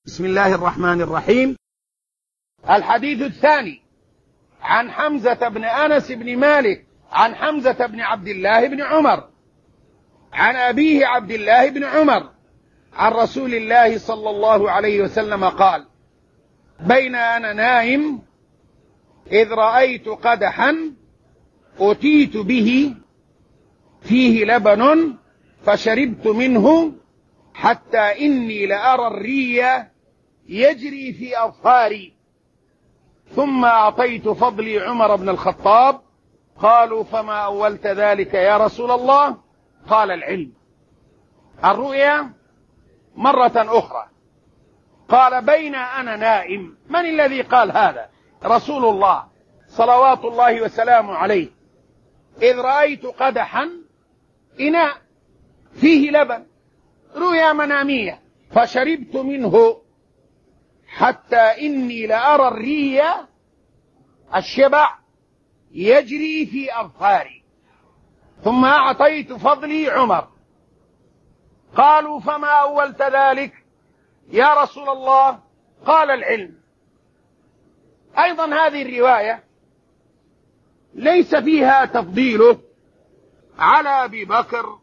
بسم الله الرحمن الرحيم. الحديث الثاني عن حمزة بن أنس بن مالك عن حمزة بن عبد الله بن عمر عن أبيه عبد الله بن عمر عن رسول الله صلى الله عليه وسلم قال: بين أنا نائم إذ رأيت قدحا أتيت به فيه لبن فشربت منه حتى إني لأرى الري يجري في أظفاري، ثم أعطيت فضلي عمر بن الخطاب. قالوا: فما أولت ذلك يا رسول الله؟ قال: العلم. الرؤيا مرة أخرى قال: بين أنا نائم. من الذي قال هذا؟ رسول الله صلوات الله وسلامه عليه. إذ رأيت قدحا، إناء فيه لبن، رؤيا منامية، فشربت منه حتى إني لأرى الري، الشبع، يجري في أظفاري، ثم أعطيت فضلي عمر. قالوا: فما أولت ذلك يا رسول الله؟ قال: العلم. أيضا هذه الرواية ليس فيها تفضيله على أبي بكر،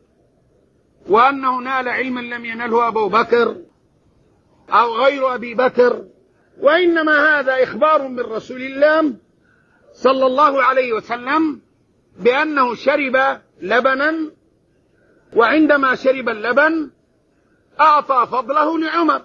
وأنه نال علما لم ينله أبو بكر أو غير أبي بكر، وإنما هذا إخبار من رسول الله صلى الله عليه وسلم بأنه شرب لبنا، وعندما شرب اللبن أعطى فضله لعمر،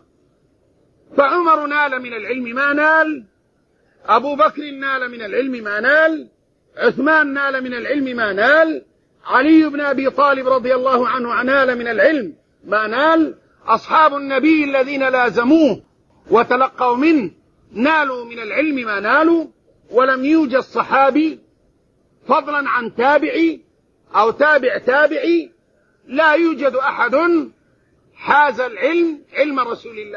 فعمر نال من العلم ما نال، أبو بكر نال من العلم ما نال، عثمان نال من العلم ما نال، علي بن أبي طالب رضي الله عنه نال من العلم ما نال، أصحاب النبي الذين لازموه وتلقوا منه نالوا من العلم ما نالوا، ولم يوجد صحابي فضلا عن تابعي أو تابع تابعي، لا يوجد أحد حاز العلم علم رسول الله،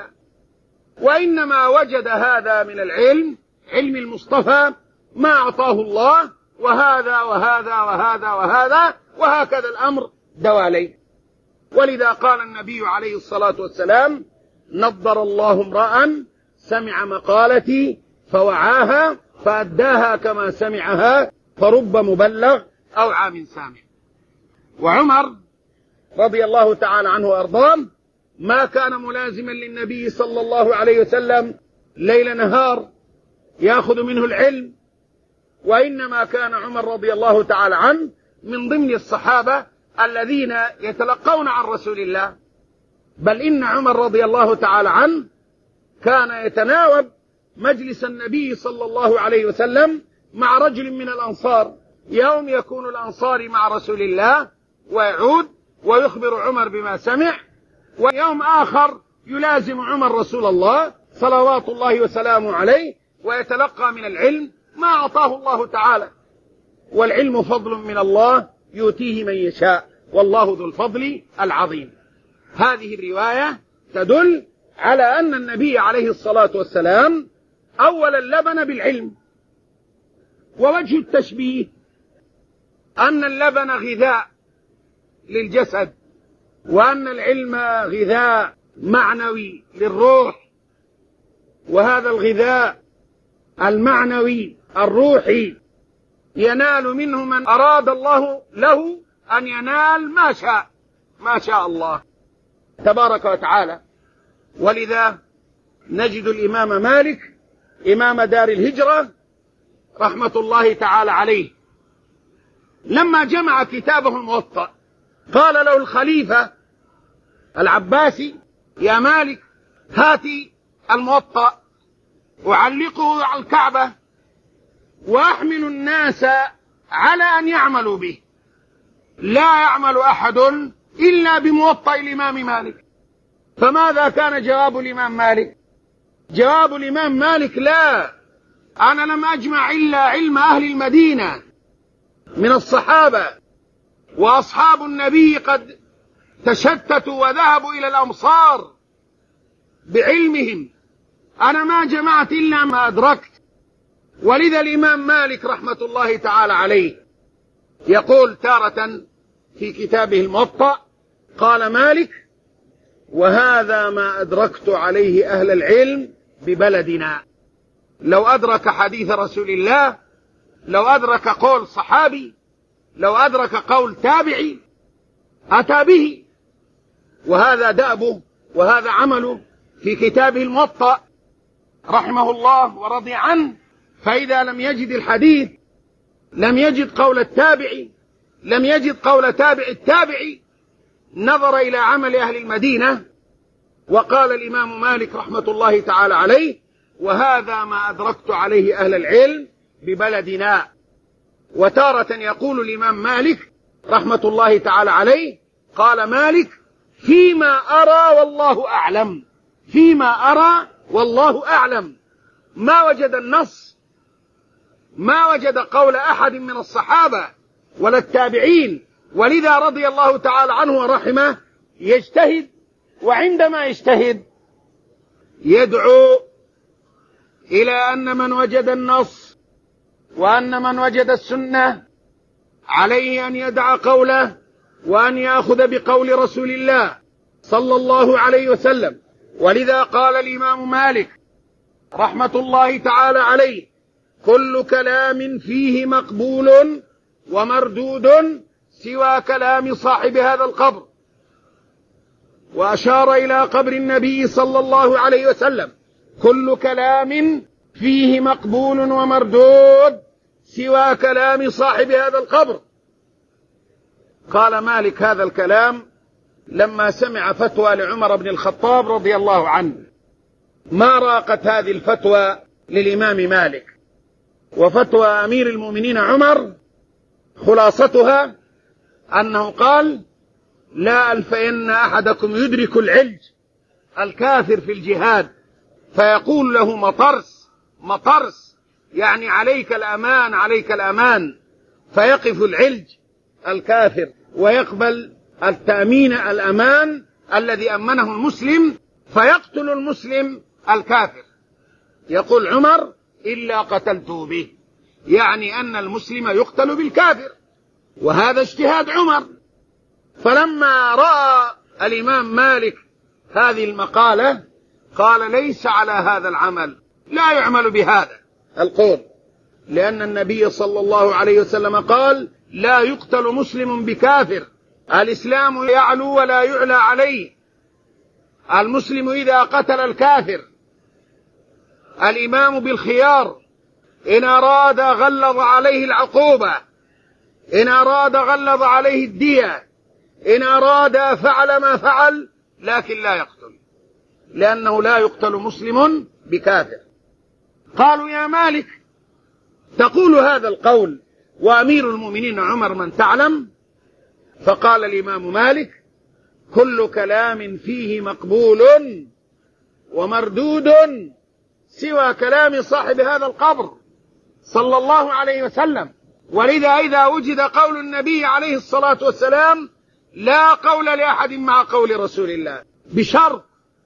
وإنما وجد هذا من العلم، علم المصطفى، ما أعطاه الله، وهذا وهذا وهذا وهذا، وهكذا الأمر دوالي. ولذا قال النبي عليه الصلاة والسلام: نضر الله امرأ سمع مقالتي فوعاها فأداها كما سمعها، فرب مبلغ أو عام سامع. وعمر رضي الله تعالى عنه وأرضاه ما كان ملازما للنبي صلى الله عليه وسلم ليل نهار يأخذ منه العلم، وإنما كان عمر رضي الله تعالى عنه من ضمن الصحابة الذين يتلقون عن رسول الله، بل إن عمر رضي الله تعالى عنه كان يتناوب مجلس النبي صلى الله عليه وسلم مع رجل من الأنصار، يوم يكون الأنصاري مع رسول الله ويعود ويخبر عمر بما سمع، ويوم آخر يلازم عمر رسول الله صلوات الله وسلامه عليه ويتلقى من العلم ما أعطاه الله تعالى. والعلم فضل من الله يؤتيه من يشاء، والله ذو الفضل العظيم. هذه الرواية تدل على أن النبي عليه الصلاة والسلام أول اللبن بالعلم. ووجه التشبيه أن اللبن غذاء للجسد، وأن العلم غذاء معنوي للروح، وهذا الغذاء المعنوي الروحي ينال منه من أراد الله له أن ينال ما شاء الله تبارك وتعالى. ولذا نجد الإمام مالك إمام دار الهجرة رحمة الله تعالى عليه لما جمع كتابه الموطأ قال له الخليفة العباسي: يا مالك، هاتي الموطأ وعلقه على الكعبة وأحمل الناس على أن يعملوا به، لا يعمل أحد إلا بموطأ الإمام مالك. فماذا كان جواب الإمام مالك؟ جواب الإمام مالك: لا، أنا لم أجمع إلا علم أهل المدينة من الصحابة، وأصحاب النبي قد تشتتوا وذهبوا إلى الأمصار بعلمهم، أنا ما جمعت إلا ما أدركت. ولذا الإمام مالك رحمة الله تعالى عليه يقول تارة في كتابه الموطأ، قال مالك: وهذا ما أدركت عليه أهل العلم ببلدنا. لو أدرك حديث رسول الله، لو أدرك قول صحابي، لو أدرك قول تابعي أتى به، وهذا دأبه وهذا عمله في كتابه الموطأ رحمه الله ورضي عنه. فإذا لم يجد الحديث، لم يجد قول التابعي، لم يجد قول تابع التابعي، نظر إلى عمل أهل المدينة. وقال الإمام مالك رحمة الله تعالى عليه: وهذا ما أدركت عليه أهل العلم ببلدنا. وتارة يقول الإمام مالك رحمة الله تعالى عليه، قال مالك: فيما أرى والله أعلم، فيما أرى والله أعلم. ما وجد النص، ما وجد قول أحد من الصحابة ولا التابعين، ولذا رضي الله تعالى عنه ورحمه يجتهد، وعندما يجتهد يدعو إلى أن من وجد النص وأن من وجد السنة عليه أن يدع قوله وأن يأخذ بقول رسول الله صلى الله عليه وسلم. ولذا قال الإمام مالك رحمة الله تعالى عليه: كل كلام فيه مقبول ومردود سوى كلام صاحب هذا القبر. وأشار إلى قبر النبي صلى الله عليه وسلم: كل كلام فيه مقبول ومردود سوى كلام صاحب هذا القبر. قال مالك هذا الكلام لما سمع فتوى لعمر بن الخطاب رضي الله عنه. ما راقت هذه الفتوى للإمام مالك. وفتوى أمير المؤمنين عمر خلاصتها أنه قال: لا ألفين أحدكم يدرك العلج الكافر في الجهاد فيقول له مطرس مطرس، يعني عليك الأمان عليك الأمان، فيقف العلج الكافر ويقبل التأمين الأمان الذي أمنه المسلم، فيقتل المسلم الكافر. يقول عمر: إلا قتلته به، يعني أن المسلم يقتل بالكافر. وهذا اجتهاد عمر. فلما رأى الإمام مالك هذه المقالة قال: ليس على هذا العمل، لا يعمل بهذا القول، لأن النبي صلى الله عليه وسلم قال: لا يقتل مسلم بكافر، الإسلام يعلو ولا يعلى عليه. المسلم إذا قتل الكافر الإمام بالخيار، إن أراد غلظ عليه العقوبة، إن أراد غلظ عليه الدية، إن أراد فعل ما فعل، لكن لا يقتل، لأنه لا يقتل مسلم بكافر. قالوا: يا مالك تقول هذا القول وأمير المؤمنين عمر من تعلم؟ فقال الإمام مالك: كل كلام فيه مقبول ومردود سوى كلام صاحب هذا القبر صلى الله عليه وسلم. ولذا إذا وجد قول النبي عليه الصلاة والسلام لا قول لأحد مع قول رسول الله، بشرط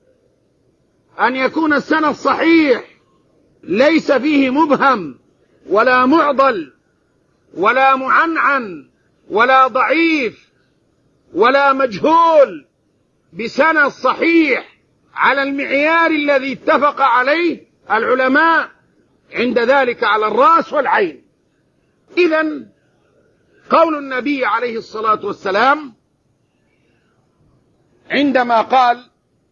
أن يكون السند صحيح ليس فيه مبهم ولا معضل ولا معنعن ولا ضعيف ولا مجهول، بسند صحيح على المعيار الذي اتفق عليه العلماء، عند ذلك على الرأس والعين. إذن قول النبي عليه الصلاة والسلام عندما قال: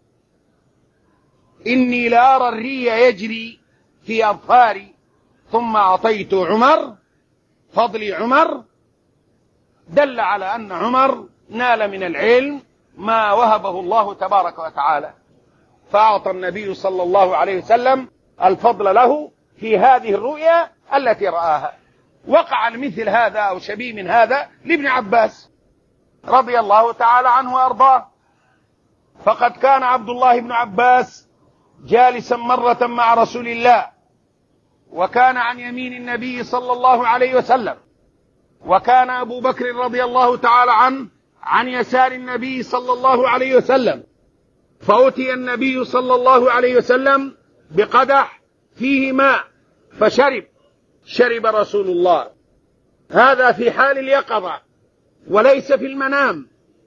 إني لأرى الري يجري في أظفاري ثم أعطيت عمر، فضل عمر دل على أن عمر نال من العلم ما وهبه الله تبارك وتعالى، فأعطى النبي صلى الله عليه وسلم الفضل له في هذه الرؤيا التي رآها. وقع مثل هذا أو شبيه من هذا لابن عباس رضي الله تعالى عنه وأرضاه. فقد كان عبد الله بن عباس جالسا مرة مع رسول الله، وكان عن يمين النبي صلى الله عليه وسلم، وكان أبو بكر رضي الله تعالى عنه عن يسار النبي صلى الله عليه وسلم. فأتي النبي صلى الله عليه وسلم بقدح فيه ماء فشرب رسول الله، هذا في حال اليقظة وليس في المنام.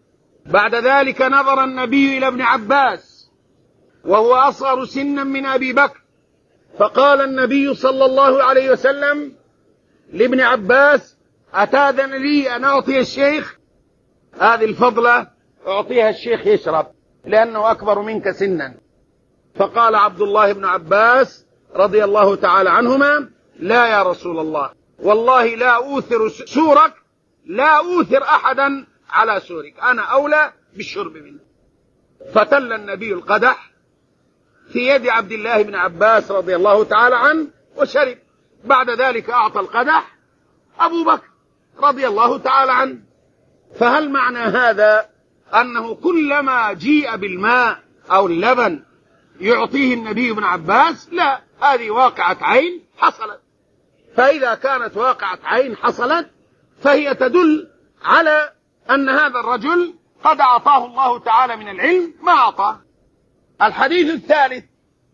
بعد ذلك نظر النبي إلى ابن عباس وهو أصغر سنا من أبي بكر، فقال النبي صلى الله عليه وسلم لابن عباس: أتأذن لي أن أعطي الشيخ هذه الفضلة، أعطيها الشيخ يشرب لأنه أكبر منك سنا. فقال عبد الله بن عباس رضي الله تعالى عنهما: لا يا رسول الله، والله لا أوثر سورك، لا أوثر أحدا على سورك، أنا أولى بالشرب منه. فتل النبي القدح في يد عبد الله بن عباس رضي الله تعالى عنه وشرب. بعد ذلك أعطى القدح أبو بكر رضي الله تعالى عنه. فهل معنى هذا أنه كلما جيء بالماء أو اللبن يعطيه النبي بن عباس؟ لا، هذه واقعة عين حصلت. فإذا كانت واقعة عين حصلت فهي تدل على أن هذا الرجل قد أعطاه الله تعالى من العلم ما أعطاه. الحديث الثالث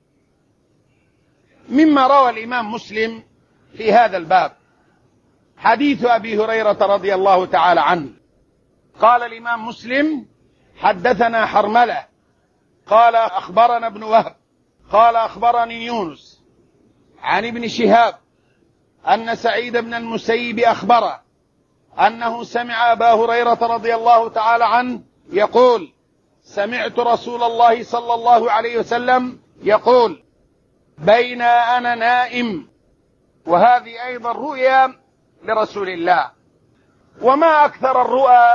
مما روى الإمام مسلم في هذا الباب حديث أبي هريرة رضي الله تعالى عنه. قال الإمام مسلم: حدثنا حرملة قال أخبرنا ابن وهب قال أخبرني يونس عن ابن شهاب أن سعيد بن المسيب أخبره أنه سمع أبا هريرة رضي الله تعالى عنه يقول: سمعت رسول الله صلى الله عليه وسلم يقول: بين أنا نائم. وهذه أيضا رؤيا لرسول الله. وما أكثر الرؤى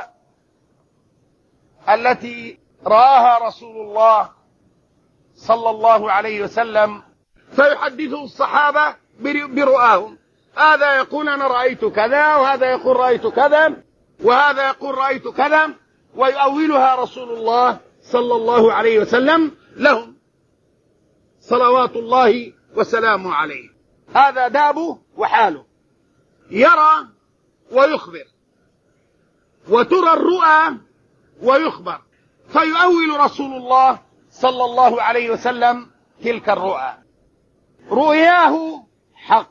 التي رآها رسول الله صلى الله عليه وسلم فيحدثه الصحابة برؤاهم. هذا يقول أنا رأيت كذا، وهذا يقول رأيت كذا، وهذا يقول رأيت كذا، ويؤولها رسول الله صلى الله عليه وسلم لهم صلوات الله وسلامه عليه. هذا دابه وحاله، يرى ويخبر، وترى الرؤى ويخبر، فيؤول رسول الله صلى الله عليه وسلم تلك الرؤى. رؤياه حق،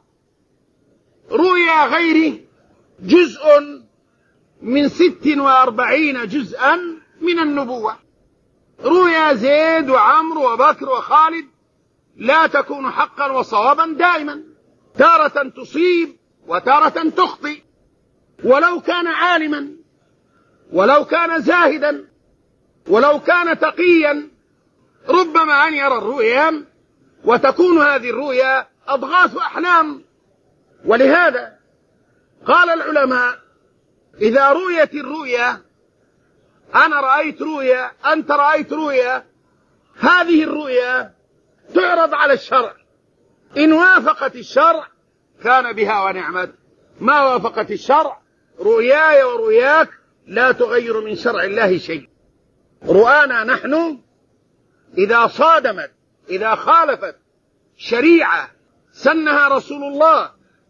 رؤيا غيره جزء من 46 جزءا من النبوة. رؤيا زيد وعمرو وبكر وخالد لا تكون حقا وصوابا دائما، تارة تصيب وتارة تخطئ. ولو كان عالما، ولو كان زاهدا، ولو كان تقيا، ربما أن يرى الرؤيا وتكون هذه الرؤيا أضغاث أحلام. ولهذا قال العلماء: إذا رؤيت الرؤيا، أنا رأيت رؤيا، أنت رأيت رؤيا، هذه الرؤيا تعرض على الشرع، إن وافقت الشرع كان بها ونعمت، ما وافقت الشرع رؤياي ورؤياك لا تغير من شرع الله شيء. رؤانا نحن إذا صادمت، إذا خالفت شريعة سنها رسول الله،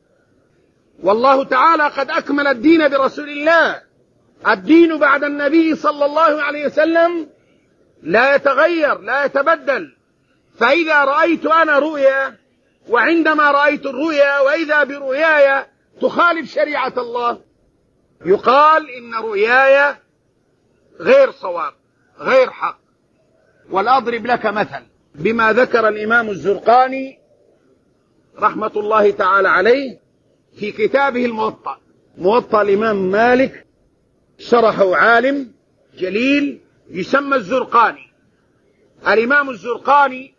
والله تعالى قد أكمل الدين برسول الله، الدين بعد النبي صلى الله عليه وسلم لا يتغير لا يتبدل. فإذا رأيت أنا رؤيا، وعندما رأيت الرؤيا وإذا برؤياي تخالف شريعة الله، يقال إن رؤياي غير صواب غير حق. والأضرب لك مثل بما ذكر الإمام الزرقاني رحمة الله تعالى عليه في كتابه الموطأ، موطأ الإمام مالك، شرحه عالم جليل يسمى الزرقاني. الإمام الزرقاني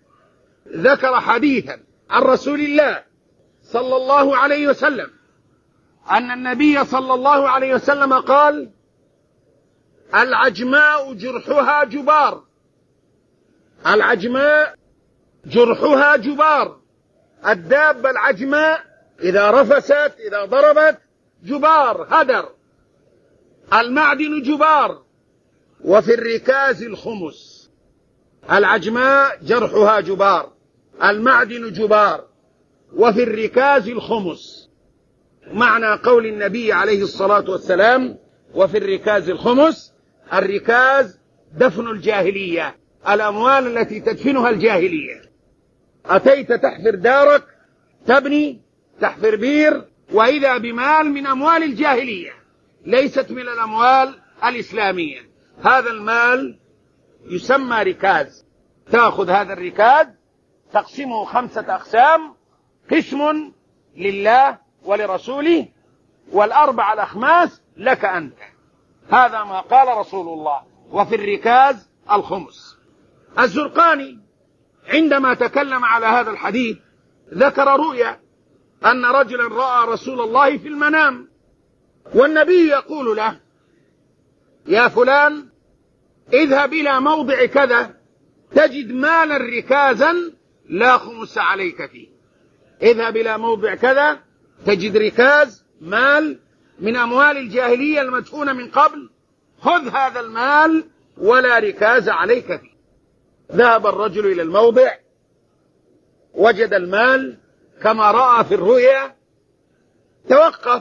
ذكر حديثا عن رسول الله صلى الله عليه وسلم أن النبي صلى الله عليه وسلم قال: العجماء جرحها جبار. العجماء جرحها جبار، الدابة العجماء إذا رفست إذا ضربت جبار هدر. المعدن جبار، وفي الركاز الخمس. العجماء جرحها جبار، المعدن جبار، وفي الركاز الخمس. معنى قول النبي عليه الصلاة والسلام وفي الركاز الخمس: الركاز دفن الجاهلية، الأموال التي تدفنها الجاهلية. أتيت تحفر دارك، تبني، تحفر بير، وإذا بمال من أموال الجاهلية ليست من الأموال الإسلامية، هذا المال يسمى ركاز. تأخذ هذا الركاز تقسمه 5 أقسام، قسم لله ولرسوله، والأربع الأخماس لك أنت. هذا ما قال رسول الله. وفي الركاز الخمس. الزرقاني عندما تكلم على هذا الحديث ذكر رؤيا أن رجلا رأى رسول الله في المنام، والنبي يقول له: يا فلان اذهب إلى موضع كذا تجد مالا ركازا لا خمس عليك فيه. اذهب إلى موضع كذا تجد ركاز، مال من أموال الجاهلية المدفونة من قبل، خذ هذا المال ولا ركاز عليك فيه. ذهب الرجل إلى الموضع، وجد المال كما رأى في الرؤيا، توقف: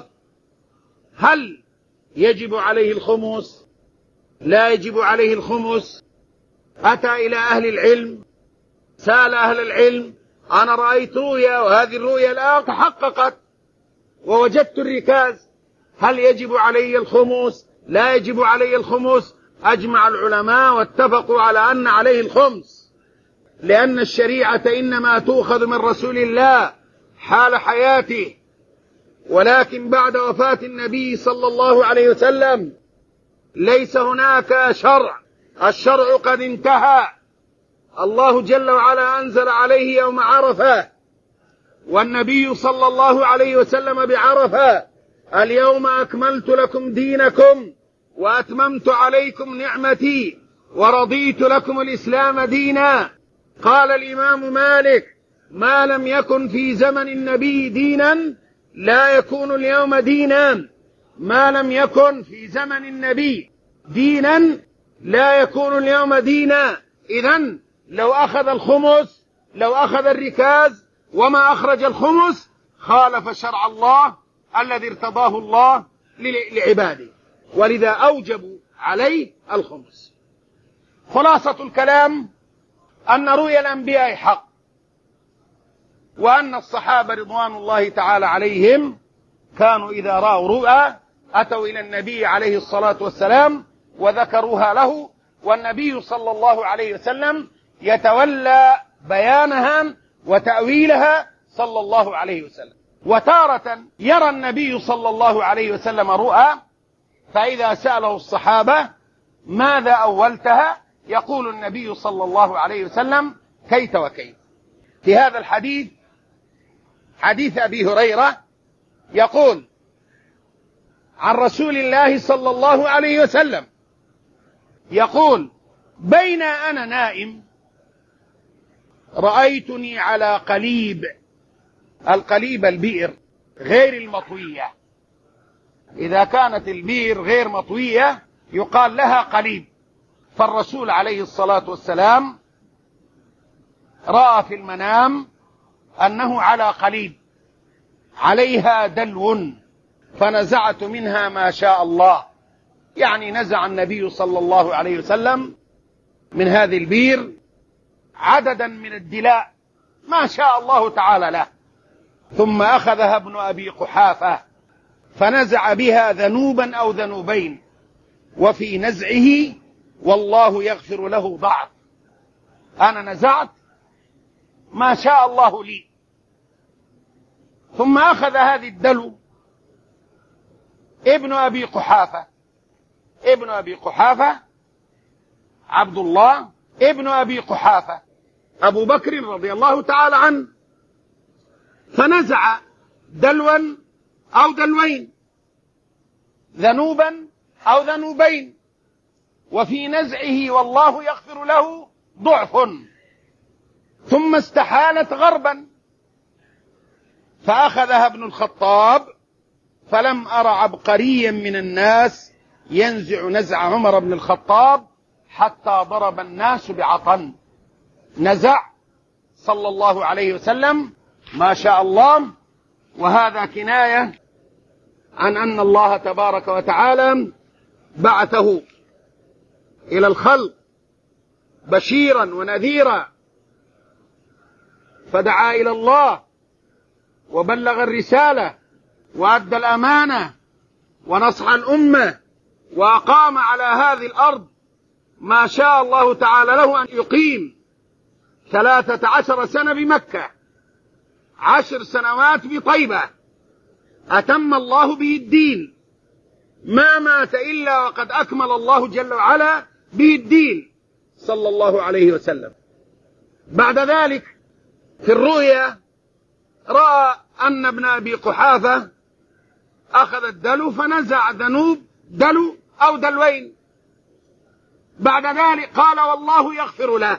هل يجب عليه الخمس؟ لا يجب عليه الخمس؟ أتى إلى أهل العلم، سأل أهل العلم: أنا رأيت رؤيا وهذه الرؤيا الآن تحققت ووجدت الركاز، هل يجب علي الخمس؟ لا يجب علي الخمس؟ أجمع العلماء واتفقوا على أن عليه الخمس، لأن الشريعة إنما تؤخذ من رسول الله حال حياته، ولكن بعد وفاة النبي صلى الله عليه وسلم ليس هناك شرع، الشرع قد انتهى. الله جل وعلا أنزل عليه يوم عرفة، والنبي صلى الله عليه وسلم بعرفة: اليوم أكملت لكم دينكم وأتممت عليكم نعمتي ورضيت لكم الإسلام دينا. قال الإمام مالك: ما لم يكن في زمن النبي دينا لا يكون اليوم دينا. ما لم يكن في زمن النبي دينا لا يكون اليوم دينا. إذن لو أخذ الخمس، لو أخذ الركاز وما أخرج الخمس، خالف شرع الله الذي ارتضاه الله لعباده، ولذا أوجبوا عليه الخمس. خلاصة الكلام أن رؤيا الأنبياء حق، وأن الصحابة رضوان الله تعالى عليهم كانوا إذا رأوا رؤى أتوا إلى النبي عليه الصلاة والسلام وذكروها له، والنبي صلى الله عليه وسلم يتولى بيانها وتأويلها صلى الله عليه وسلم. وتارة يرى النبي صلى الله عليه وسلم رؤى، فإذا سأله الصحابة: ماذا أولتها؟ يقول النبي صلى الله عليه وسلم: كيت وكيت. في هذا الحديث، حديث أبي هريرة، يقول عن رسول الله صلى الله عليه وسلم يقول: بين أنا نائم رأيتني على قليب. القليب البئر غير المطوية، إذا كانت البئر غير مطوية يقال لها قليب. فالرسول عليه الصلاة والسلام رأى في المنام أنه على قليب عليها دلو، فنزعت منها ما شاء الله، يعني نزع النبي صلى الله عليه وسلم من هذه البئر عددا من الدلاء ما شاء الله تعالى له، ثم أخذها ابن أبي قحافة فنزع بها ذنوبا أو ذنوبين، وفي نزعه والله يغفر له ضعف. أنا نزعت ما شاء الله لي. ثم أخذ هذه الدلو ابن أبي قحافة، ابن أبي قحافة عبد الله ابن أبي قحافة أبو بكر رضي الله تعالى عنه، فنزع دلوا أو دلوين، ذنوبا أو ذنوبين، وفي نزعه والله يغفر له ضعف. ثم استحالت غربا فأخذها ابن الخطاب، فلم أر عبقريا من الناس ينزع نزع عمر بن الخطاب حتى ضرب الناس بعطن. نزع صلى الله عليه وسلم ما شاء الله، وهذا كناية عن أن الله تبارك وتعالى بعثه إلى الخلق بشيرا ونذيرا، فدعا إلى الله وبلغ الرسالة وأدى الأمانة ونصح الأمة، وأقام على هذه الأرض ما شاء الله تعالى له أن يقيم 13 سنة بمكة، 10 سنوات بطيبة، أتم الله به الدين، ما مات إلا وقد أكمل الله جل وعلا به الدين صلى الله عليه وسلم. بعد ذلك في الرؤيا رأى أن ابن أبي قحافة أخذ الدلو فنزع دلو أو دلوين. بعد ذلك قال والله يغفر له،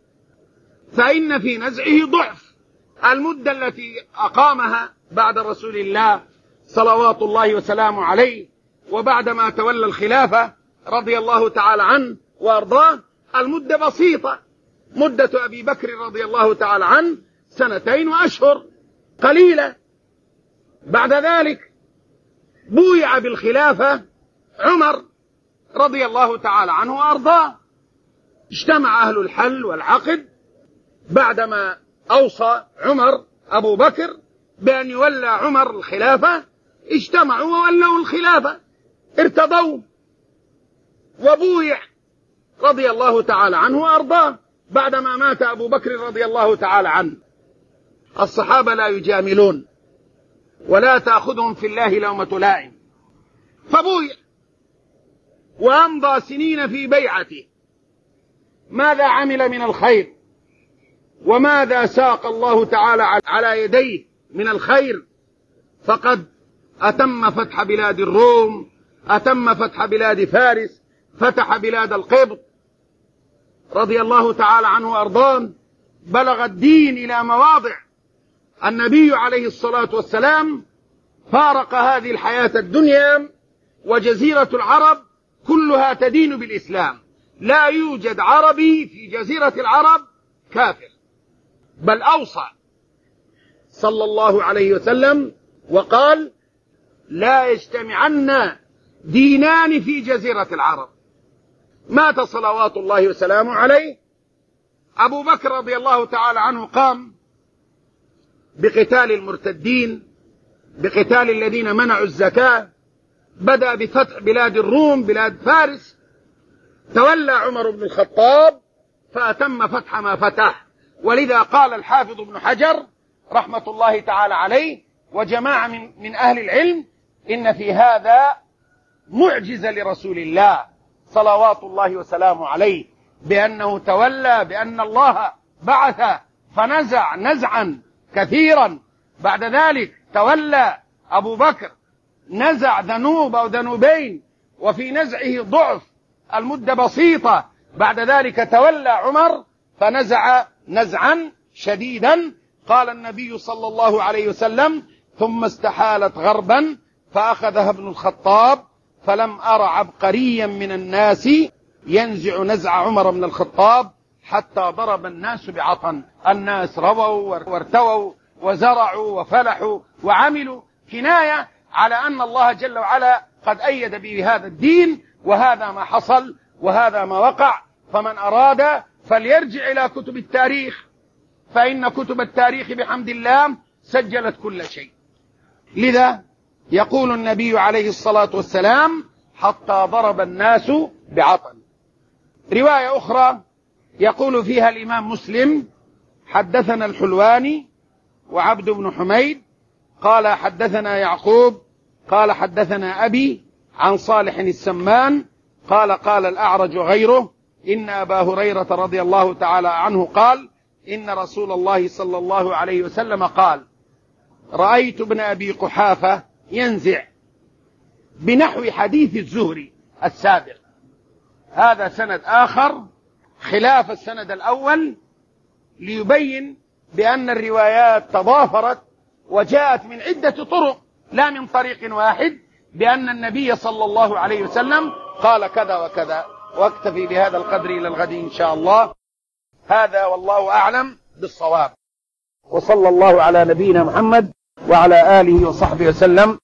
فإن في نزعه ضعف. المدة التي أقامها بعد رسول الله صلوات الله وسلامه عليه وبعدما تولى الخلافة رضي الله تعالى عنه وأرضاه المدة بسيطة. مدة أبي بكر رضي الله تعالى عنه 2 وأشهر قليلة. بعد ذلك بويع بالخلافة عمر رضي الله تعالى عنه وأرضاه. اجتمع أهل الحل والعقد بعدما أوصى عمر أبو بكر بأن يولى عمر الخلافة، اجتمعوا وولوا الخلافة، ارتضوا، وبويع رضي الله تعالى عنه وأرضاه بعدما مات أبو بكر رضي الله تعالى عنه. الصحابة لا يجاملون ولا تأخذهم في الله لومة لائم. فبويع وأمضى سنين في بيعته. ماذا عمل من الخير وماذا ساق الله تعالى على يديه من الخير؟ فقد أتم فتح بلاد الروم، أتم فتح بلاد فارس، فتح بلاد القبط رضي الله تعالى عنه وأرضاه. بلغ الدين إلى مواضع النبي عليه الصلاة والسلام فارق هذه الحياة الدنيا وجزيرة العرب كلها تدين بالإسلام. لا يوجد عربي في جزيرة العرب كافر، بل أوصى صلى الله عليه وسلم وقال لا يجتمعن دينان في جزيرة العرب. مات صلوات الله وسلامه عليه. أبو بكر رضي الله تعالى عنه قام بقتال المرتدين، بقتال الذين منعوا الزكاة، بدأ بفتح بلاد الروم، بلاد فارس. تولى عمر بن الخطاب فأتم فتح ما فتح. ولذا قال الحافظ ابن حجر رحمة الله تعالى عليه وجماعة من أهل العلم إن في هذا معجزة لرسول الله صلوات الله وسلامه عليه، بأنه تولى، بأن الله بعث فنزع نزعا كثيرا. بعد ذلك تولى أبو بكر نزع ذنوب أو ذنوبين وفي نزعه ضعف، المدة بسيطة. بعد ذلك تولى عمر فنزع نزعا شديدا. قال النبي صلى الله عليه وسلم ثم استحالت غربا فأخذها ابن الخطاب فلم أر عبقريا من الناس ينزع نزع عمر بن الخطاب حتى ضرب الناس بعطن. الناس رووا وارتووا وزرعوا وفلحوا وعملوا، كناية على أن الله جل وعلا قد أيد به هذا الدين. وهذا ما حصل وهذا ما وقع. فمن أراد فليرجع إلى كتب التاريخ، فإن كتب التاريخ بحمد الله سجلت كل شيء. لذا يقول النبي عليه الصلاة والسلام حتى ضرب الناس بعطن. رواية أخرى يقول فيها الإمام مسلم حدثنا الحلواني وعبد بن حميد قال حدثنا يعقوب قال حدثنا أبي عن صالح السمان قال قال الأعرج غيره إن أبا هريرة رضي الله تعالى عنه قال إن رسول الله صلى الله عليه وسلم قال رأيت ابن أبي قحافة ينزع بنحو حديث الزهري السابق. هذا سند آخر خلاف السند الأول ليبين بأن الروايات تضافرت وجاءت من عدة طرق لا من طريق واحد، بأن النبي صلى الله عليه وسلم قال كذا وكذا. واكتفي بهذا القدر إلى الغد إن شاء الله. هذا والله أعلم بالصواب، وصلى الله على نبينا محمد وعلى آله وصحبه وسلم.